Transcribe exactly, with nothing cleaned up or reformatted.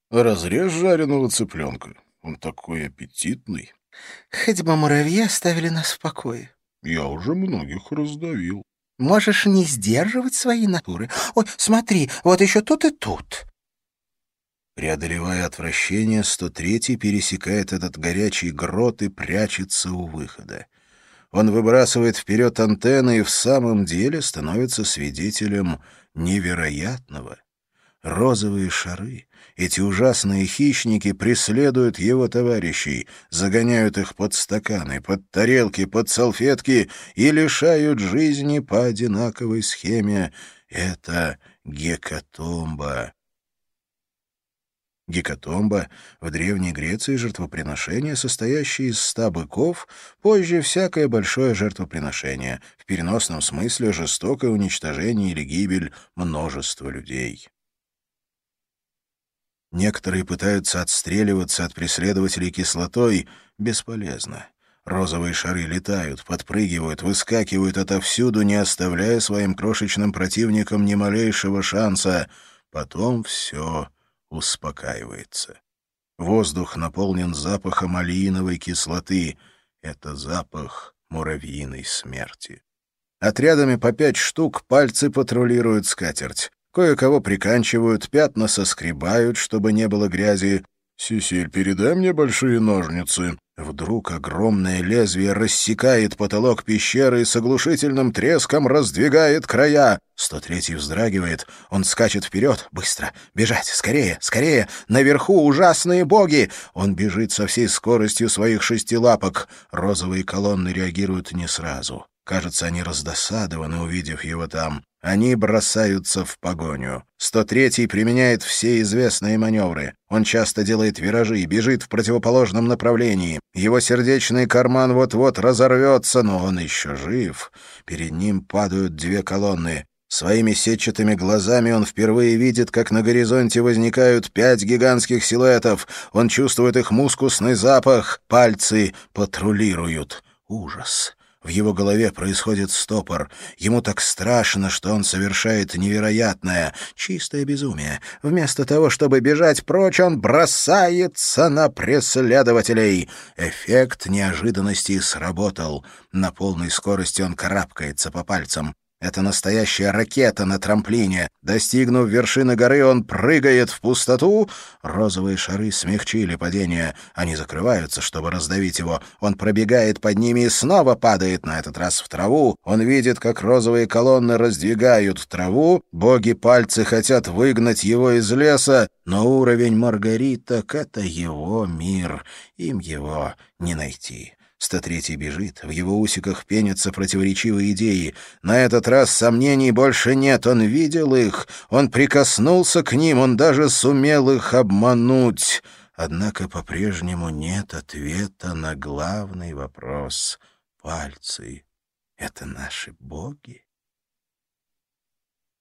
Разрежь жареного цыпленка. Он такой аппетитный. Хоть бы муравьи оставили нас в покое. Я уже многих раздавил. Можешь не сдерживать свои натуры. Ой, смотри, вот еще тут и тут. Преодолевая отвращение, сто третий пересекает этот горячий грот и прячется у выхода. Он выбрасывает вперед антенны и в самом деле становится свидетелем невероятного. Розовые шары, эти ужасные хищники, преследуют его товарищей, загоняют их под стаканы, под тарелки, под салфетки и лишают жизни по одинаковой схеме. Это гекатомба. Гекатомба — в Древней Греции жертвоприношение, состоящее из ста быков, позже всякое большое жертвоприношение, в переносном смысле жестокое уничтожение или гибель множества людей. Некоторые пытаются отстреливаться от преследователей кислотой. Бесполезно. Розовые шары летают, подпрыгивают, выскакивают отовсюду, не оставляя своим крошечным противникам ни малейшего шанса. Потом все успокаивается. Воздух наполнен запахом малииновой кислоты. Это запах муравьиной смерти. Отрядами по пять штук пальцы патрулируют скатерть. Кое-кого приканчивают, пятна соскребают, чтобы не было грязи. «Сесиль, передай мне большие ножницы». Вдруг огромное лезвие рассекает потолок пещеры и с оглушительным треском раздвигает края. сто третий вздрагивает. Он скачет вперед. Быстро. Бежать. Скорее. Скорее. Наверху ужасные боги. Он бежит со всей скоростью своих шести лапок. Розовые колонны реагируют не сразу. Кажется, они раздосадованы, увидев его там. Они бросаются в погоню. сто третий применяет все известные маневры. Он часто делает виражи и бежит в противоположном направлении. Его сердечный карман вот-вот разорвется, но он еще жив. Перед ним падают две колонны. Своими сетчатыми глазами он впервые видит, как на горизонте возникают пять гигантских силуэтов. Он чувствует их мускусный запах. Пальцы патрулируют. Ужас. В его голове происходит стопор. Ему так страшно, что он совершает невероятное, чистое безумие. Вместо того, чтобы бежать прочь, он бросается на преследователей. Эффект неожиданности сработал. На полной скорости он карабкается по пальцам. Это настоящая ракета на трамплине. Достигнув вершины горы, он прыгает в пустоту. Розовые шары смягчили падение. Они закрываются, чтобы раздавить его. Он пробегает под ними и снова падает, на этот раз в траву. Он видит, как розовые колонны раздвигают траву. Боги-пальцы хотят выгнать его из леса, но уровень маргариток — это его мир. Им его не найти. сто третий бежит, в его усиках пенятся противоречивые идеи. На этот раз сомнений больше нет, он видел их, он прикоснулся к ним, он даже сумел их обмануть. Однако по-прежнему нет ответа на главный вопрос. Пальцы — это наши боги?